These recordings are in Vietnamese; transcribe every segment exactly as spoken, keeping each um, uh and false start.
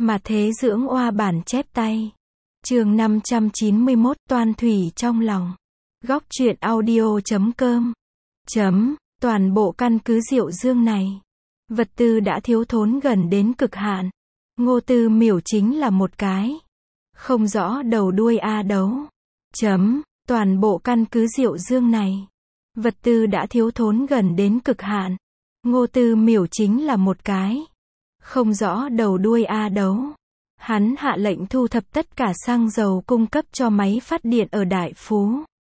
Mà thế dưỡng oa bản chép tay. Chương năm trăm chín mươi mốt, Toan thủy trong lòng. Góc truyện audio chấm com. Chấm, toàn bộ căn cứ Diệu Dương này, vật tư đã thiếu thốn gần đến cực hạn. Ngô Tư Miểu chính là một cái không rõ đầu đuôi a đấu. Chấm, toàn bộ căn cứ Diệu Dương này, vật tư đã thiếu thốn gần đến cực hạn. Ngô Tư Miểu chính là một cái không rõ đầu đuôi a đấu. Hắn hạ lệnh thu thập tất cả xăng dầu cung cấp cho máy phát điện ở Đại Phú.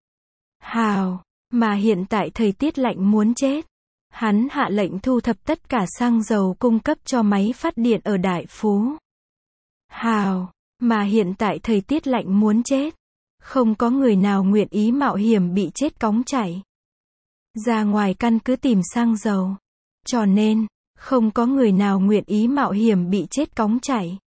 Hào, mà hiện tại thời tiết lạnh muốn chết. Hắn hạ lệnh thu thập tất cả xăng dầu cung cấp cho máy phát điện ở Đại Phú. Hào, mà hiện tại thời tiết lạnh muốn chết. Không có người nào nguyện ý mạo hiểm bị chết cóng chảy ra ngoài căn cứ tìm xăng dầu. Cho nên, không có người nào nguyện ý mạo hiểm bị chết cóng chảy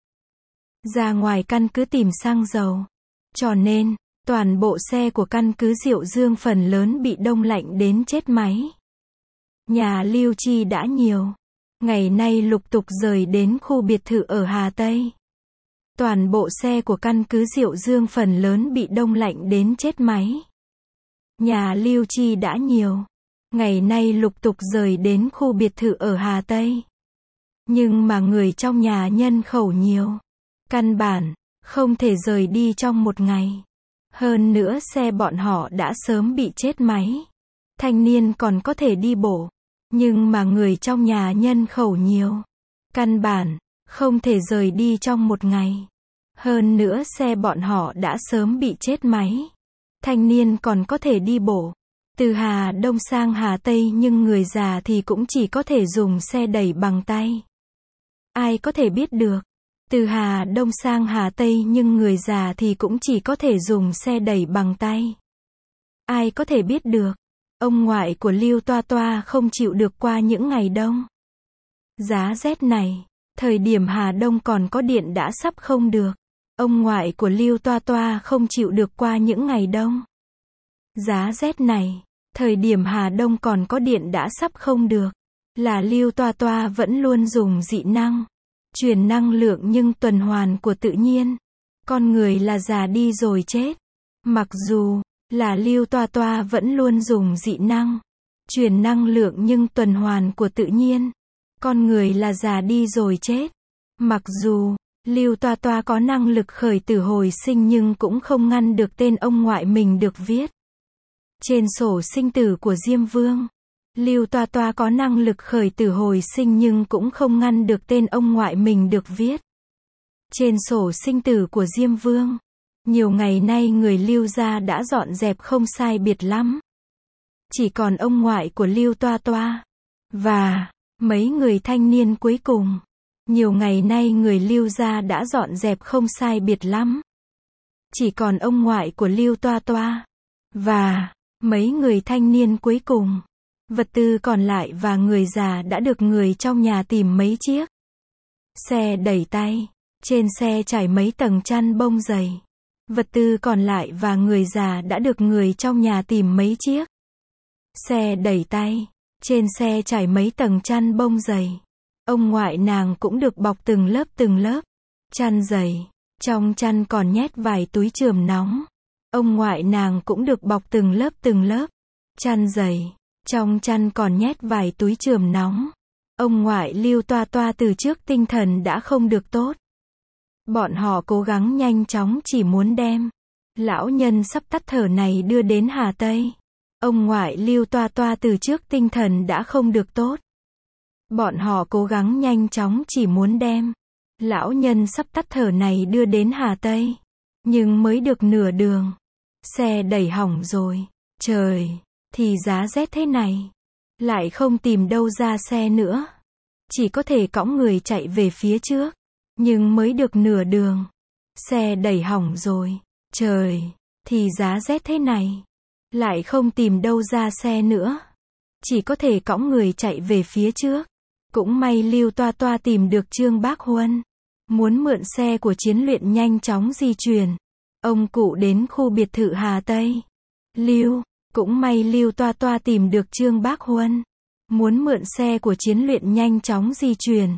ra ngoài căn cứ tìm xăng dầu. Cho nên, toàn bộ xe của căn cứ Diệu Dương phần lớn bị đông lạnh đến chết máy. Nhà lưu chi đã nhiều ngày nay lục tục rời đến khu biệt thự ở Hà Tây. Toàn bộ xe của căn cứ Diệu Dương phần lớn bị đông lạnh đến chết máy. Nhà lưu chi đã nhiều ngày nay lục tục rời đến khu biệt thự ở Hà Tây. Nhưng mà người trong nhà nhân khẩu nhiều, căn bản không thể rời đi trong một ngày. Hơn nữa xe bọn họ đã sớm bị chết máy. Thanh niên còn có thể đi bộ, nhưng mà người trong nhà nhân khẩu nhiều, căn bản không thể rời đi trong một ngày. Hơn nữa xe bọn họ đã sớm bị chết máy. Thanh niên còn có thể đi bộ từ Hà Đông sang Hà Tây, nhưng người già thì cũng chỉ có thể dùng xe đẩy bằng tay. Ai có thể biết được, từ Hà Đông sang Hà Tây nhưng người già thì cũng chỉ có thể dùng xe đẩy bằng tay. Ai có thể biết được, ông ngoại của Lưu Toa Toa không chịu được qua những ngày đông giá rét này. Thời điểm Hà Đông còn có điện đã sắp không được. Ông ngoại của Lưu Toa Toa không chịu được qua những ngày đông giá rét này. Thời điểm Hà Đông còn có điện đã sắp không được. Là Lưu Toa Toa vẫn luôn dùng dị năng truyền năng lượng nhưng tuần hoàn của tự nhiên. Con người là già đi rồi chết. Mặc dù là Lưu Toa Toa vẫn luôn dùng dị năng truyền năng lượng nhưng tuần hoàn của tự nhiên. Con người là già đi rồi chết. Mặc dù Lưu Toa Toa có năng lực khởi tử hồi sinh nhưng cũng không ngăn được tên ông ngoại mình được viết trên sổ sinh tử của Diêm Vương. Lưu Toa Toa có năng lực khởi tử hồi sinh nhưng cũng không ngăn được tên ông ngoại mình được viết trên sổ sinh tử của Diêm Vương. Nhiều ngày nay người Lưu gia đã dọn dẹp không sai biệt lắm. Chỉ còn ông ngoại của Lưu Toa Toa và mấy người thanh niên cuối cùng. Nhiều ngày nay người Lưu gia đã dọn dẹp không sai biệt lắm. Chỉ còn ông ngoại của Lưu Toa Toa và mấy người thanh niên cuối cùng. Vật tư còn lại và người già đã được người trong nhà tìm mấy chiếc xe đẩy tay. Trên xe trải mấy tầng chăn bông dày. Vật tư còn lại và người già đã được người trong nhà tìm mấy chiếc xe đẩy tay. Trên xe trải mấy tầng chăn bông dày. Ông ngoại nàng cũng được bọc từng lớp từng lớp chăn dày. Trong chăn còn nhét vài túi chườm nóng. Ông ngoại nàng cũng được bọc từng lớp từng lớp chăn dày. Trong chăn còn nhét vài túi chườm nóng. Ông ngoại Lưu Toa Toa từ trước tinh thần đã không được tốt. Bọn họ cố gắng nhanh chóng chỉ muốn đem lão nhân sắp tắt thở này đưa đến Hà Tây. Ông ngoại Lưu Toa Toa từ trước tinh thần đã không được tốt. Bọn họ cố gắng nhanh chóng chỉ muốn đem lão nhân sắp tắt thở này đưa đến Hà Tây. Nhưng mới được nửa đường, xe đẩy hỏng rồi. Trời, thì giá rét thế này, lại không tìm đâu ra xe nữa. Chỉ có thể cõng người chạy về phía trước. Nhưng mới được nửa đường, xe đẩy hỏng rồi. Trời, thì giá rét thế này, lại không tìm đâu ra xe nữa. Chỉ có thể cõng người chạy về phía trước. Cũng may Lưu Toa Toa tìm được Trương Bác Huân. Muốn mượn xe của Chiến Luyện nhanh chóng di chuyển ông cụ đến khu biệt thự Hà Tây. Lưu, cũng may Lưu Toa Toa tìm được Trương Bác Huân. Muốn mượn xe của Chiến Luyện nhanh chóng di chuyển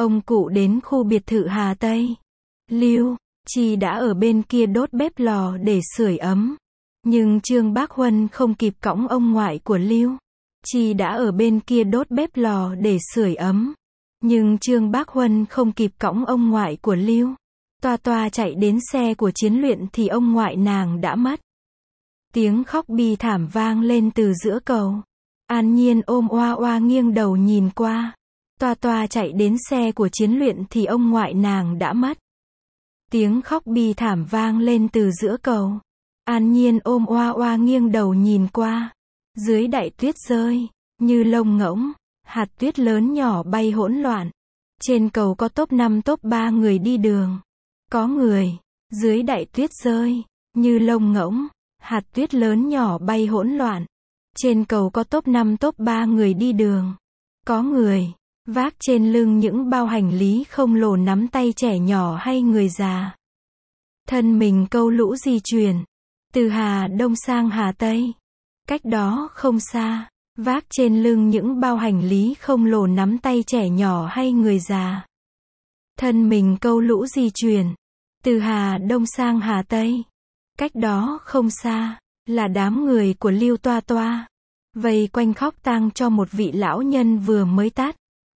Ông cụ đến khu biệt thự Hà Tây. Lưu Chi đã ở bên kia đốt bếp lò để sưởi ấm. Nhưng Trương Bác Huân không kịp cõng ông ngoại của Lưu Chi đã ở bên kia đốt bếp lò để sưởi ấm. Nhưng Trương Bác Huân không kịp cõng ông ngoại của Lưu Toa Toa chạy đến xe của Chiến Luyện thì ông ngoại nàng đã mất. Tiếng khóc bi thảm vang lên từ giữa cầu. An Nhiên ôm oa oa nghiêng đầu nhìn qua. Toa Toa chạy đến xe của Chiến Luyện thì ông ngoại nàng đã mất. Tiếng khóc bi thảm vang lên từ giữa cầu. An Nhiên ôm oa oa nghiêng đầu nhìn qua. Dưới đại tuyết rơi, như lông ngỗng, hạt tuyết lớn nhỏ bay hỗn loạn. Trên cầu có top năm top ba người đi đường. Có người, dưới đại tuyết rơi, như lông ngỗng, hạt tuyết lớn nhỏ bay hỗn loạn. Trên cầu có top năm top ba người đi đường. Có người, vác trên lưng những bao hành lý khổng lồ nắm tay trẻ nhỏ hay người già. Thân mình câu lũ di chuyển. Từ Hà Đông sang Hà Tây. Cách đó không xa, vác trên lưng những bao hành lý khổng lồ nắm tay trẻ nhỏ hay người già. Thân mình câu lũ di chuyển. Từ Hà Đông sang Hà Tây. Cách đó không xa, là đám người của Lưu Toa Toa. Vây quanh khóc tang cho một vị lão nhân vừa mới tắt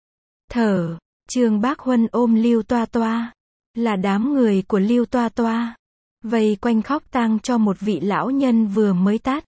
thở. Trương Bác Huân ôm Lưu Toa Toa. Là đám người của Lưu Toa Toa. Vây quanh khóc tang cho một vị lão nhân vừa mới tắt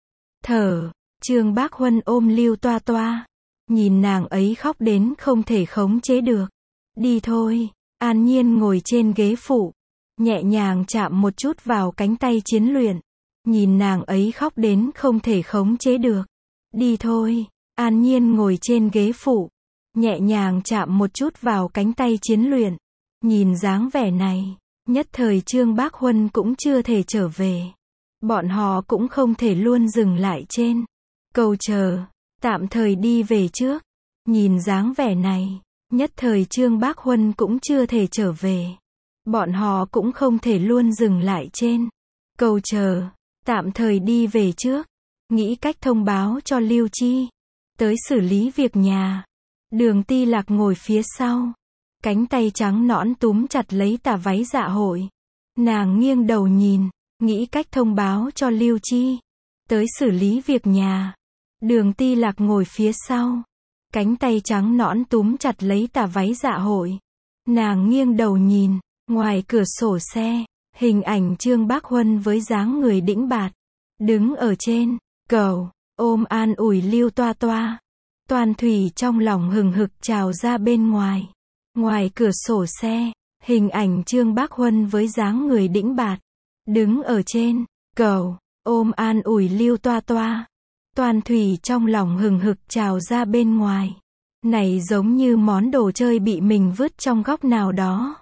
thở. Trương Bác Huân ôm Lưu Toa Toa. Nhìn nàng ấy khóc đến không thể khống chế được. Đi thôi. An Nhiên ngồi trên ghế phụ. Nhẹ nhàng chạm một chút vào cánh tay Chiến Luyện. Nhìn nàng ấy khóc đến không thể khống chế được. Đi thôi. An Nhiên ngồi trên ghế phụ. Nhẹ nhàng chạm một chút vào cánh tay Chiến Luyện. Nhìn dáng vẻ này, nhất thời Trương Bác Huân cũng chưa thể trở về. Bọn họ cũng không thể luôn dừng lại trên cầu chờ. Tạm thời đi về trước. Nhìn dáng vẻ này, nhất thời Trương Bác Huân cũng chưa thể trở về. Bọn họ cũng không thể luôn dừng lại trên cầu chờ. Tạm thời đi về trước. Nghĩ cách thông báo cho Lưu Chi tới xử lý việc nhà. Đường Ti Lạc ngồi phía sau. Cánh tay trắng nõn túm chặt lấy tà váy dạ hội. Nàng nghiêng đầu nhìn. Nghĩ cách thông báo cho Lưu Chi tới xử lý việc nhà. Đường Ti Lạc ngồi phía sau. Cánh tay trắng nõn túm chặt lấy tà váy dạ hội. Nàng nghiêng đầu nhìn. Ngoài cửa sổ xe, hình ảnh Trương Bác Huân với dáng người đĩnh bạt. Đứng ở trên cầu, ôm an ủi Lưu Toa Toa. Toàn thủy trong lòng hừng hực trào ra bên ngoài. Ngoài cửa sổ xe, hình ảnh Trương Bác Huân với dáng người đĩnh bạt. Đứng ở trên cầu, ôm an ủi Lưu Toa Toa. Toàn thủy trong lòng hừng hực trào ra bên ngoài. Này giống như món đồ chơi bị mình vứt trong góc nào đó.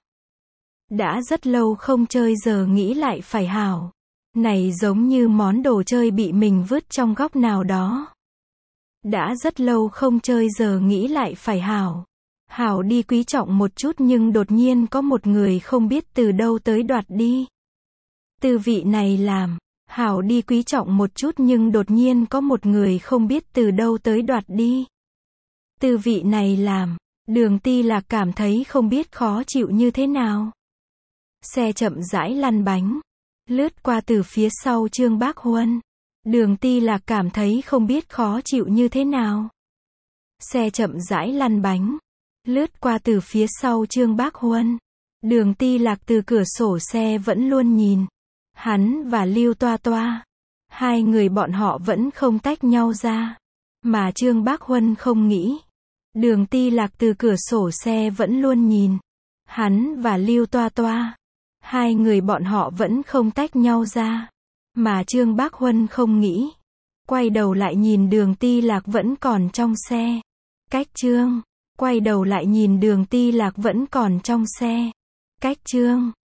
Đã rất lâu không chơi giờ nghĩ lại phải hảo. Này giống như món đồ chơi bị mình vứt trong góc nào đó. Đã rất lâu không chơi giờ nghĩ lại phải hảo. Hảo đi quý trọng một chút nhưng đột nhiên có một người không biết từ đâu tới đoạt đi. Tư vị này làm. Hảo đi quý trọng một chút nhưng đột nhiên có một người không biết từ đâu tới đoạt đi. Tư vị này làm. Đường Ti Lạc cảm thấy không biết khó chịu như thế nào. Xe chậm rãi lăn bánh. Lướt qua từ phía sau Trương Bác Huân. Đường Ti Lạc cảm thấy không biết khó chịu như thế nào. Xe chậm rãi lăn bánh. Lướt qua từ phía sau Trương Bác Huân. Đường Ti Lạc từ cửa sổ xe vẫn luôn nhìn. Hắn và Lưu Toa Toa. Hai người bọn họ vẫn không tách nhau ra. Mà Trương Bác Huân không nghĩ. Đường Ti Lạc từ cửa sổ xe vẫn luôn nhìn. Hắn và Lưu Toa Toa. Hai người bọn họ vẫn không tách nhau ra. Mà Trương Bác Huân không nghĩ. Quay đầu lại nhìn Đường Ti Lạc vẫn còn trong xe. Cách Trương. Quay đầu lại nhìn Đường Ti Lạc vẫn còn trong xe. Cách Trương.